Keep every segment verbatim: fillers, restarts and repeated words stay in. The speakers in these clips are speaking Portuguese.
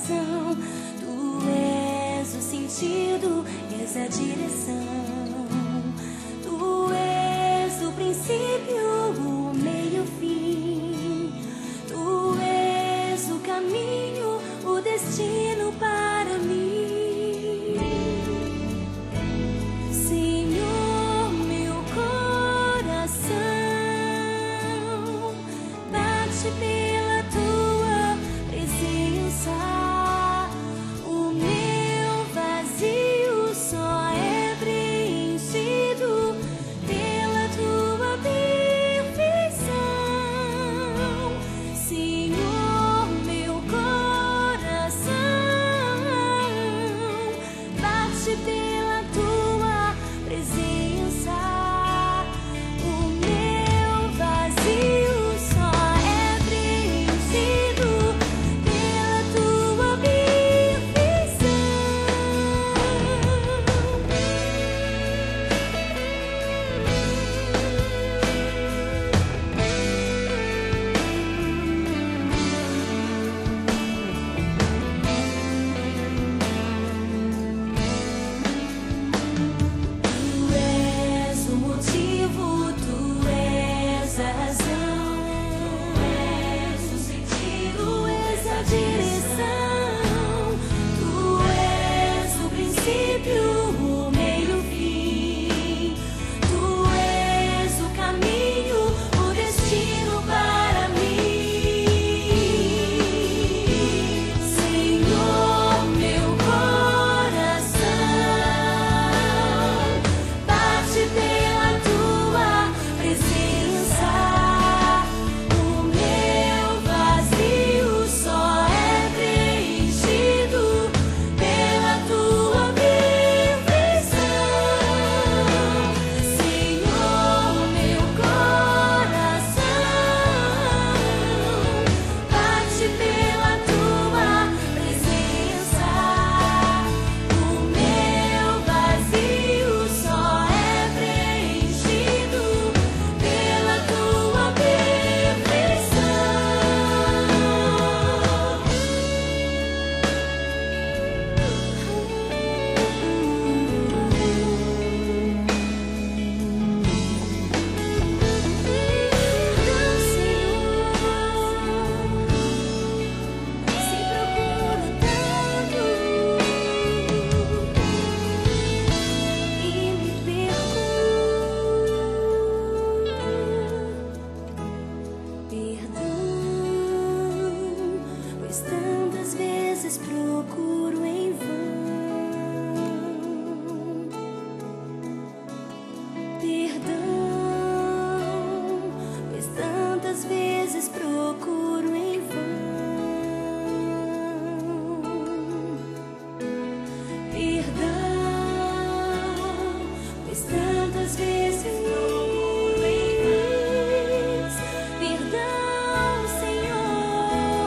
coração. Tu és o sentido, és a direção. Tu és o princípio, o meio, o fim. Tu és o caminho, o destino para mim. Senhor, meu coração bate pela tua presença. O meu vazio só é preenchido pela tua perfeição. Senhor, meu coração bate pela tua presença. O meu vazio só é preenchido pela tua perfeição. Tu és o motivo, tu és a razão. Tu és o sentido, tu és a direção. Tu és o princípio, o meio, o fim. Tu és o caminho, o destino para mim. Senhor, meu coração bate pela tua presença. O meu vazio só é preenchido pela tua perfeição. Senhor, meu coração bate pela tua presença. O meu vazio só é preenchido pela tua perfeição. Perdão, Senhor, se procuro tanto e me perco. Perdão, pois tantas vezes procuro em vão. Perdão, pois tantas vezes procuro em vão. Perdão, pois tantas vezes procuro em vão. Perdão, Senhor,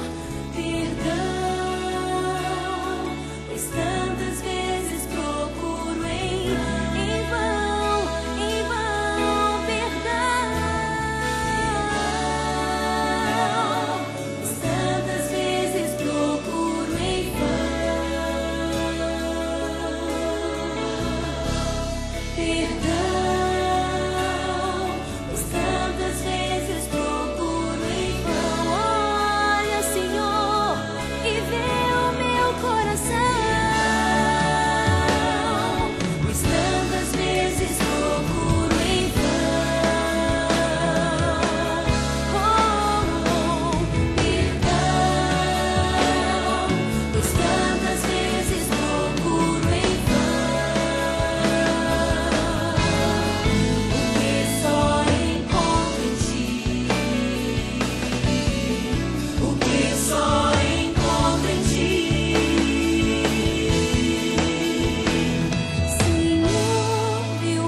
perdão, pois tantas vezes procuro em, em vão, em vão. Perdão, pois tantas vezes procuro em vão. Perdão, pois tantas vezes procuro em vão. Olha, Senhor, e vê o meu coração, pois tantas vezes procuro em vão. Oh, perdão, pois tantas vezes procuro em vão. Porque só encontro em ti o que só encontro em ti. Senhor, meu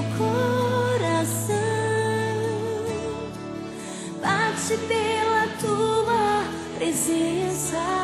coração bate pela tua presença.